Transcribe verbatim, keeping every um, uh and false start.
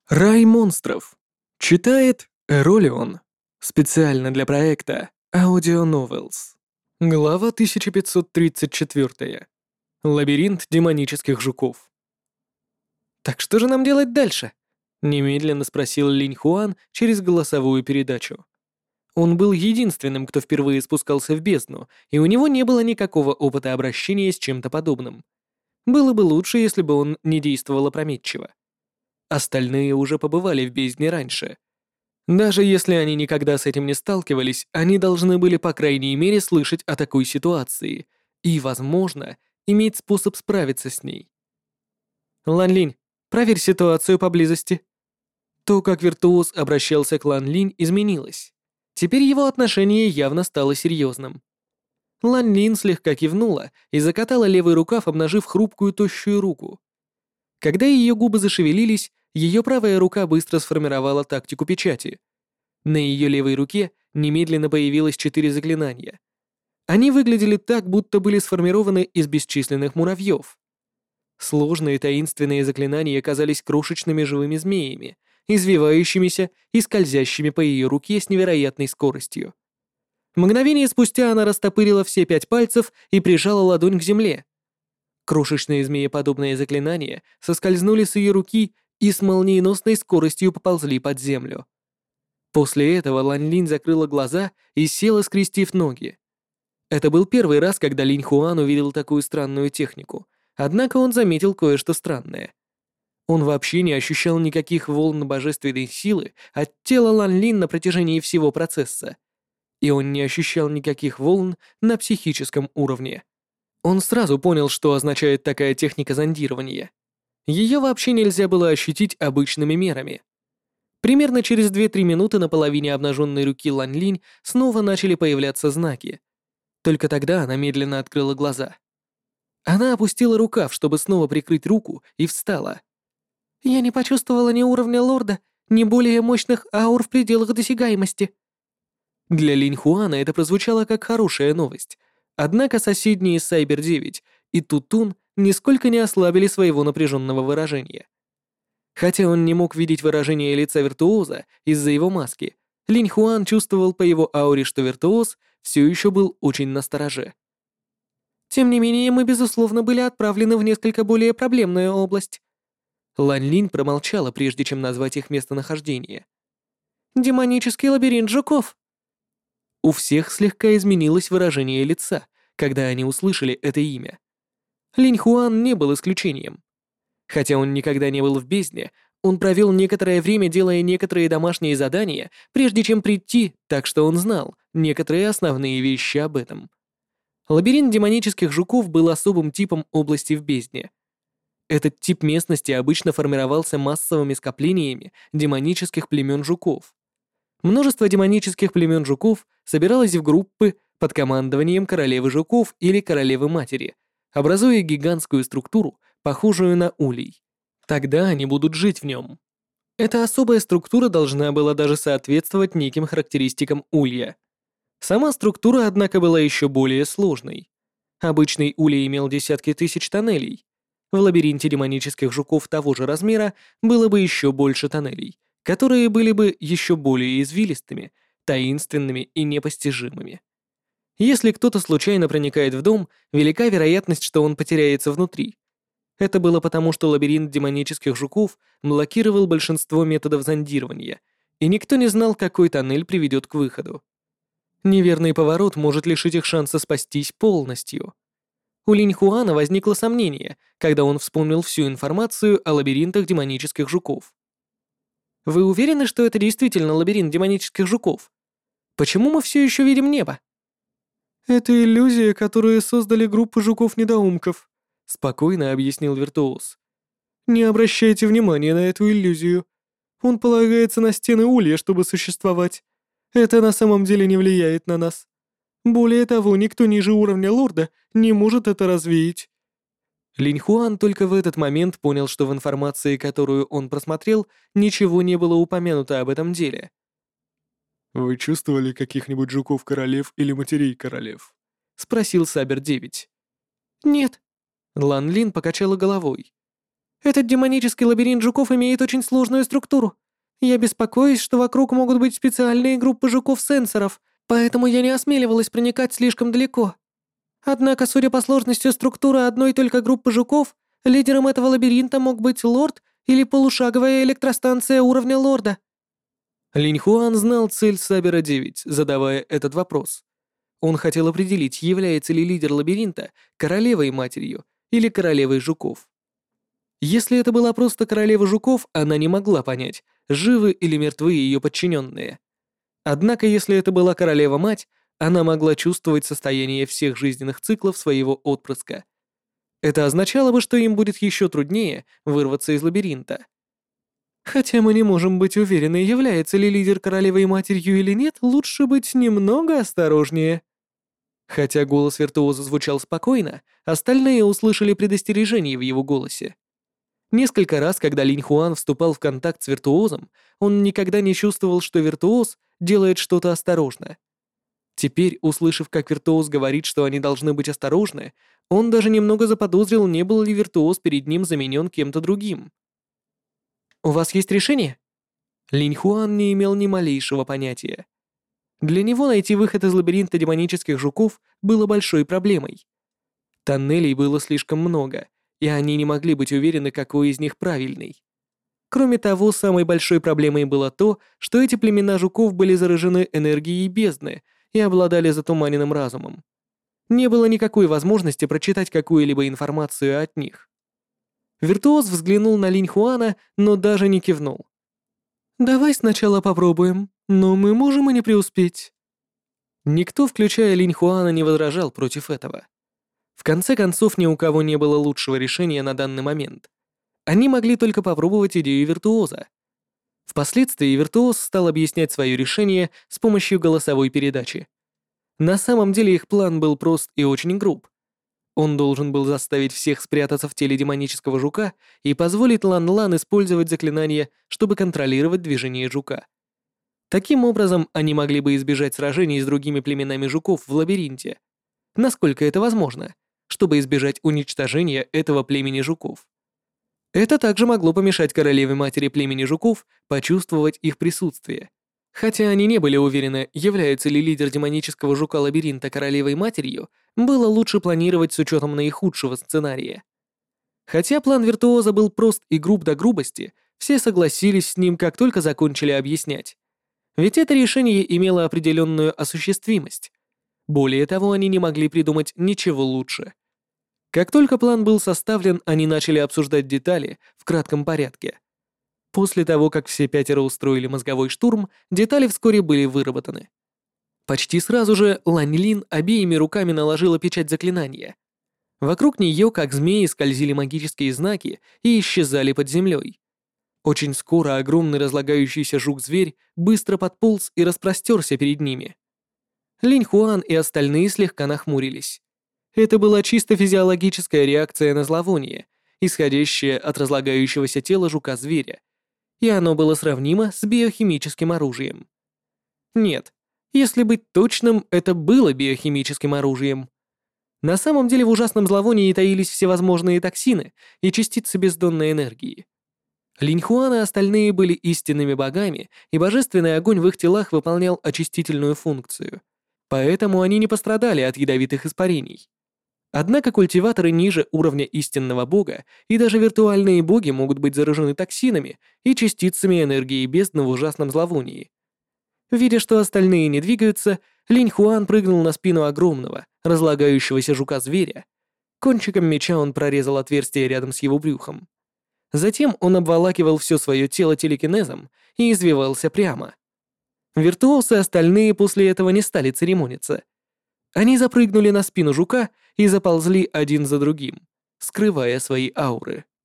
Рай монстров. Читает Эролион. Специально для проекта Audio Novels. Глава тысяча пятьсот тридцать четыре. Лабиринт демонических жуков. «Так что же нам делать дальше?» — немедленно спросил Линь Хуан через голосовую передачу. Он был единственным, кто впервые спускался в бездну, и у него не было никакого опыта обращения с чем-то подобным. Было бы лучше, если бы он не действовал опрометчиво. Остальные уже побывали в бездне раньше. Даже если они никогда с этим не сталкивались, они должны были по крайней мере слышать о такой ситуации и, возможно, иметь способ справиться с ней. Лан Линь, проверь ситуацию поблизости. То, как виртуоз обращался к Лан Линь, изменилось. Теперь его отношение явно стало серьезным. Лан Линь слегка кивнула и закатала левый рукав, обнажив хрупкую тощую руку. Когда ее губы зашевелились, ее правая рука быстро сформировала тактику печати. На ее левой руке немедленно появилось четыре заклинания. Они выглядели так, будто были сформированы из бесчисленных муравьев. Сложные таинственные заклинания казались крошечными живыми змеями, извивающимися и скользящими по ее руке с невероятной скоростью. Мгновение спустя она растопырила все пять пальцев и прижала ладонь к земле. Крошечные змееподобные заклинания соскользнули с ее руки и с молниеносной скоростью поползли под землю. После этого Лан Линь закрыла глаза и села, скрестив ноги. Это был первый раз, когда Линь Хуан увидел такую странную технику, однако он заметил кое-что странное. Он вообще не ощущал никаких волн божественной силы от тела Лан Линь на протяжении всего процесса, и он не ощущал никаких волн на психическом уровне. Он сразу понял, что означает такая техника зондирования. Ее вообще нельзя было ощутить обычными мерами. Примерно через две-три минуты на половине обнаженной руки Лан Линь снова начали появляться знаки. Только тогда она медленно открыла глаза. Она опустила рукав, чтобы снова прикрыть руку, и встала. «Я не почувствовала ни уровня лорда, ни более мощных аур в пределах досягаемости». Для Линь Хуана это прозвучало как хорошая новость, однако соседние Сайбер девять и Тутун нисколько не ослабили своего напряженного выражения. Хотя он не мог видеть выражение лица виртуоза из-за его маски, Линь Хуан чувствовал по его ауре, что виртуоз все еще был очень настороже. Тем не менее, мы, безусловно, были отправлены в несколько более проблемную область. Лань Линь промолчала, прежде чем назвать их местонахождение. Демонический лабиринт жуков. У всех слегка изменилось выражение лица, когда они услышали это имя. Линь Хуан не был исключением. Хотя он никогда не был в бездне, он провел некоторое время, делая некоторые домашние задания, прежде чем прийти, так что он знал некоторые основные вещи об этом. Лабиринт демонических жуков был особым типом области в бездне. Этот тип местности обычно формировался массовыми скоплениями демонических племен жуков. Множество демонических племен жуков собиралось в группы под командованием королевы жуков или королевы-матери, образуя гигантскую структуру, похожую на улей. Тогда они будут жить в нем. Эта особая структура должна была даже соответствовать неким характеристикам улья. Сама структура, однако, была еще более сложной. Обычный улей имел десятки тысяч тоннелей. В лабиринте демонических жуков того же размера было бы еще больше тоннелей, которые были бы еще более извилистыми, таинственными и непостижимыми. Если кто-то случайно проникает в дом, велика вероятность, что он потеряется внутри. Это было потому, что лабиринт демонических жуков блокировал большинство методов зондирования, и никто не знал, какой тоннель приведет к выходу. Неверный поворот может лишить их шанса спастись полностью. У Линь Хуана возникло сомнение, когда он вспомнил всю информацию о лабиринтах демонических жуков. «Вы уверены, что это действительно лабиринт демонических жуков? Почему мы все еще видим небо?» «Это иллюзия, которую создали группы жуков-недоумков», — спокойно объяснил виртуоз. «Не обращайте внимания на эту иллюзию. Он полагается на стены улья, чтобы существовать. Это на самом деле не влияет на нас. Более того, никто ниже уровня лорда не может это развеять». Линь Хуан только в этот момент понял, что в информации, которую он просмотрел, ничего не было упомянуто об этом деле. «Вы чувствовали каких-нибудь жуков-королев или матерей-королев?» — спросил Сабер девять. «Нет». Лан Лин покачала головой. Этот демонический лабиринт жуков имеет очень сложную структуру. Я беспокоюсь, что вокруг могут быть специальные группы жуков-сенсоров, поэтому я не осмеливалась проникать слишком далеко. Однако, судя по сложности структуры одной только группы жуков, лидером этого лабиринта мог быть лорд или полушаговая электростанция уровня лорда. Линь Хуан знал цель Сабера девять, задавая этот вопрос. Он хотел определить, является ли лидер лабиринта королевой-матерью или королевой жуков. Если это была просто королева жуков, она не могла понять, живы или мертвы ее подчиненные. Однако, если это была королева-мать, она могла чувствовать состояние всех жизненных циклов своего отпрыска. Это означало бы, что им будет еще труднее вырваться из лабиринта. Хотя мы не можем быть уверены, является ли лидер королевой-матерью или нет, лучше быть немного осторожнее. Хотя голос виртуоза звучал спокойно, остальные услышали предостережение в его голосе. Несколько раз, когда Линь Хуан вступал в контакт с виртуозом, он никогда не чувствовал, что виртуоз делает что-то осторожно. Теперь, услышав, как виртуоз говорит, что они должны быть осторожны, он даже немного заподозрил, не был ли виртуоз перед ним заменен кем-то другим. «У вас есть решение?» Линь Хуан не имел ни малейшего понятия. Для него найти выход из лабиринта демонических жуков было большой проблемой. Тоннелей было слишком много, и они не могли быть уверены, какой из них правильный. Кроме того, самой большой проблемой было то, что эти племена жуков были заражены энергией бездны и обладали затуманенным разумом. Не было никакой возможности прочитать какую-либо информацию от них. Виртуоз взглянул на Линь Хуана, но даже не кивнул. «Давай сначала попробуем, но мы можем и не преуспеть». Никто, включая Линь Хуана, не возражал против этого. В конце концов, ни у кого не было лучшего решения на данный момент. Они могли только попробовать идею виртуоза. Впоследствии виртуоз стал объяснять свое решение с помощью голосовой передачи. На самом деле их план был прост и очень груб. Он должен был заставить всех спрятаться в теле демонического жука и позволить Лан-Лан использовать заклинание, чтобы контролировать движение жука. Таким образом, они могли бы избежать сражений с другими племенами жуков в лабиринте. Насколько это возможно, чтобы избежать уничтожения этого племени жуков. Это также могло помешать королеве-матери племени жуков почувствовать их присутствие. Хотя они не были уверены, является ли лидер демонического жука-лабиринта королевой-матерью, было лучше планировать с учетом наихудшего сценария. Хотя план виртуоза был прост и груб до грубости, все согласились с ним, как только закончили объяснять. Ведь это решение имело определенную осуществимость. Более того, они не могли придумать ничего лучше. Как только план был составлен, они начали обсуждать детали в кратком порядке. После того, как все пятеро устроили мозговой штурм, детали вскоре были выработаны. Почти сразу же Лань Лин обеими руками наложила печать заклинания. Вокруг нее, как змеи, скользили магические знаки и исчезали под землей. Очень скоро огромный разлагающийся жук-зверь быстро подполз и распростерся перед ними. Линь Хуан и остальные слегка нахмурились. Это была чисто физиологическая реакция на зловоние, исходящая от разлагающегося тела жука-зверя, и оно было сравнимо с биохимическим оружием. Нет, если быть точным, это было биохимическим оружием. На самом деле в ужасном зловонии таились всевозможные токсины и частицы бездонной энергии. Линь Хуан и остальные были истинными богами, и божественный огонь в их телах выполнял очистительную функцию. Поэтому они не пострадали от ядовитых испарений. Однако культиваторы ниже уровня истинного бога и даже виртуальные боги могут быть заражены токсинами и частицами энергии бездны в ужасном зловонии. Видя, что остальные не двигаются, Линь Хуан прыгнул на спину огромного, разлагающегося жука-зверя. Кончиком меча он прорезал отверстие рядом с его брюхом. Затем он обволакивал все свое тело телекинезом и извивался прямо. Виртуосы остальные после этого не стали церемониться. Они запрыгнули на спину жука и заползли один за другим, скрывая свои ауры.